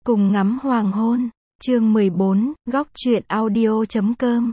Cùng ngắm hoàng hôn. Chương 14, góc truyện audio.com.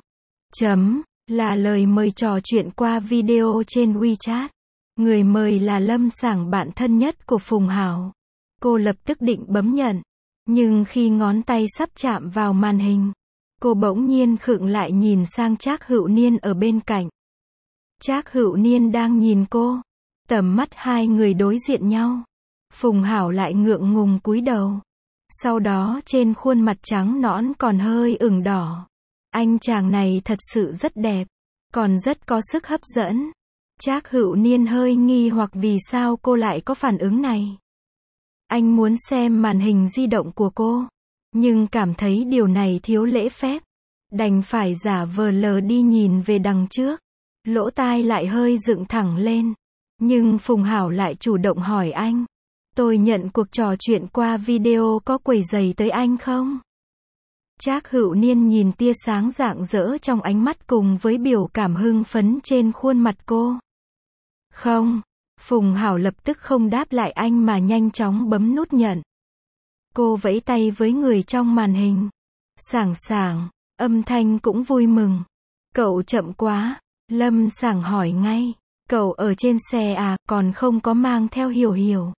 Là lời mời trò chuyện qua video trên WeChat. Người mời là Lâm Sảng, bạn thân nhất của Phùng Hảo. Cô lập tức định bấm nhận. Nhưng khi ngón tay sắp chạm vào màn hình, cô bỗng nhiên khựng lại, nhìn sang Trác Hữu Niên ở bên cạnh. Trác Hữu Niên đang nhìn cô. Tầm mắt hai người đối diện nhau. Phùng Hảo lại ngượng ngùng cúi đầu. Sau đó trên khuôn mặt trắng nõn còn hơi ửng đỏ. Anh chàng này thật sự rất đẹp, còn rất có sức hấp dẫn. Trác Hữu Niên hơi nghi hoặc vì sao cô lại có phản ứng này. Anh muốn xem màn hình di động của cô, nhưng cảm thấy điều này thiếu lễ phép. Đành phải giả vờ lờ đi nhìn về đằng trước. Lỗ tai lại hơi dựng thẳng lên. Nhưng Phùng Hảo lại chủ động hỏi anh. Tôi nhận cuộc trò chuyện qua video có quấy rầy tới anh không? Trác Hữu Niên nhìn tia sáng rạng rỡ trong ánh mắt cùng với biểu cảm hưng phấn trên khuôn mặt cô. Không. Phùng Hảo lập tức không đáp lại anh mà nhanh chóng bấm nút nhận. Cô vẫy tay với người trong màn hình. Sảng Sảng, âm thanh cũng vui mừng. Cậu chậm quá. Lâm Sảng hỏi ngay. Cậu ở trên xe à, còn không có mang theo Hiểu Hiểu.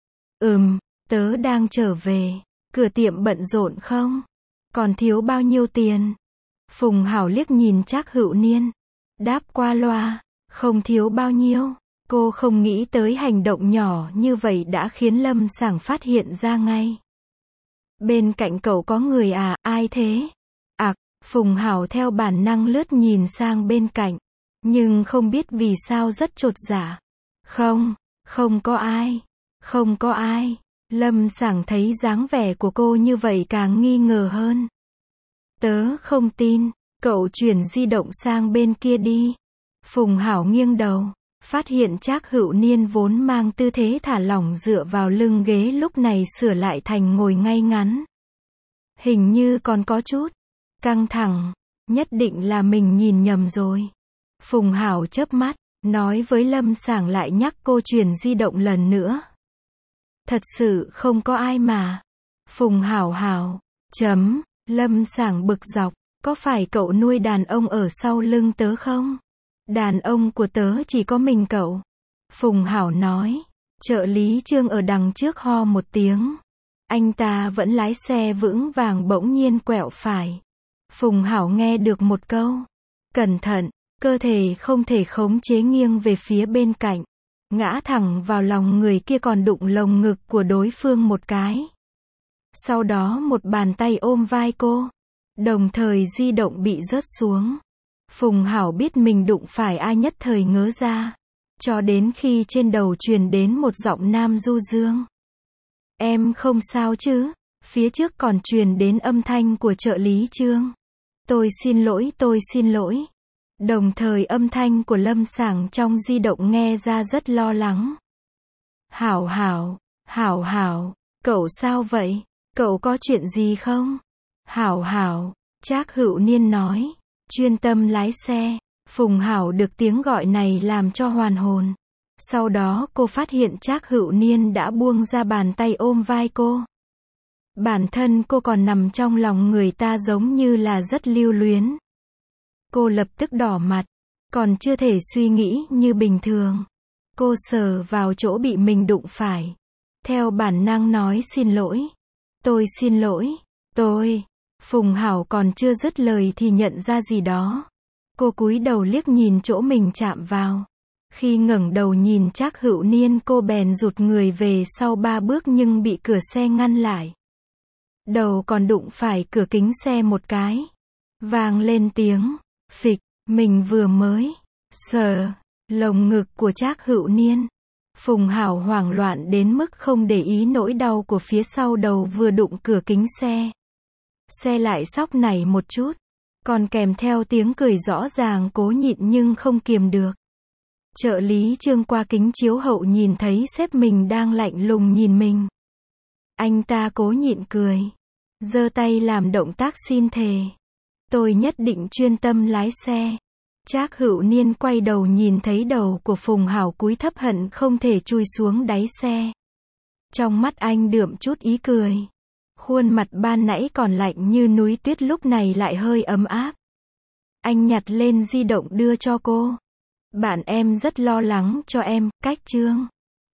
Tớ đang trở về. Cửa tiệm bận rộn không? Còn thiếu bao nhiêu tiền? Phùng Hảo liếc nhìn Trác Hữu Niên. Đáp qua loa. Không thiếu bao nhiêu. Cô không nghĩ tới hành động nhỏ như vậy đã khiến Lâm Sảng phát hiện ra ngay. Bên cạnh cậu có người à, ai thế? Phùng Hảo theo bản năng lướt nhìn sang bên cạnh. Nhưng không biết vì sao rất chột dạ. Không có ai. Không có ai. Lâm Sảng thấy dáng vẻ của cô như vậy càng nghi ngờ hơn. Tớ không tin. Cậu chuyển di động sang bên kia đi. Phùng Hảo nghiêng đầu. Phát hiện Trác Hữu Niên vốn mang tư thế thả lỏng dựa vào lưng ghế lúc này sửa lại thành ngồi ngay ngắn. Hình như còn có chút căng thẳng. Nhất định là mình nhìn nhầm rồi. Phùng Hảo chớp mắt, nói với Lâm Sảng lại nhắc cô chuyển di động lần nữa. Thật sự không có ai mà. Phùng Hảo. Lâm Sảng bực dọc. Có phải cậu nuôi đàn ông ở sau lưng tớ không? Đàn ông của tớ chỉ có mình cậu. Phùng Hảo nói. Trợ lý Trương ở đằng trước ho một tiếng. Anh ta vẫn lái xe vững vàng, bỗng nhiên quẹo phải. Phùng Hảo nghe được một câu. Cẩn thận. Cơ thể không thể khống chế nghiêng về phía bên cạnh. Ngã thẳng vào lòng người kia, còn đụng lồng ngực của đối phương một cái. Sau đó một bàn tay ôm vai cô. Đồng thời di động bị rớt xuống. Phùng Hảo biết mình đụng phải ai, nhất thời ngớ ra. Cho đến khi trên đầu truyền đến một giọng nam du dương. Em không sao chứ? Phía trước còn truyền đến âm thanh của trợ lý Trương. Tôi xin lỗi. Đồng thời âm thanh của Lâm Sảng trong di động nghe ra rất lo lắng. Hảo, cậu sao vậy? Cậu có chuyện gì không? Hảo, Trác Hữu Niên nói. Chuyên tâm lái xe. Phùng Hảo được tiếng gọi này làm cho hoàn hồn. Sau đó cô phát hiện Trác Hữu Niên đã buông ra bàn tay ôm vai cô. Bản thân cô còn nằm trong lòng người ta giống như là rất lưu luyến. Cô lập tức đỏ mặt. Còn chưa thể suy nghĩ như bình thường. Cô sờ vào chỗ bị mình đụng phải. Theo bản năng nói xin lỗi. Tôi xin lỗi. Phùng Hảo còn chưa dứt lời thì nhận ra gì đó. Cô cúi đầu liếc nhìn chỗ mình chạm vào. Khi ngẩng đầu nhìn Trác Hữu Niên, cô bèn rụt người về sau 3 bước nhưng bị cửa xe ngăn lại. Đầu còn đụng phải cửa kính xe một cái. Vang lên tiếng phịch. Mình vừa mới sờ lồng ngực của Trác Hữu Niên. Phùng Hảo hoảng loạn đến mức không để ý nỗi đau của phía sau đầu vừa đụng cửa kính xe. Xe lại xóc nảy một chút. Còn kèm theo tiếng cười rõ ràng, cố nhịn nhưng không kiềm được. Trợ lý Trương qua kính chiếu hậu nhìn thấy sếp mình đang lạnh lùng nhìn mình. Anh ta cố nhịn cười. Giơ tay làm động tác xin thề. Tôi nhất định chuyên tâm lái xe. Trác Hữu Niên quay đầu nhìn thấy đầu của Phùng Hảo cúi thấp, hận không thể chui xuống đáy xe. Trong mắt anh đượm chút ý cười. Khuôn mặt ban nãy còn lạnh như núi tuyết lúc này lại hơi ấm áp. Anh nhặt lên di động đưa cho cô. Bạn em rất lo lắng cho em, cách chương.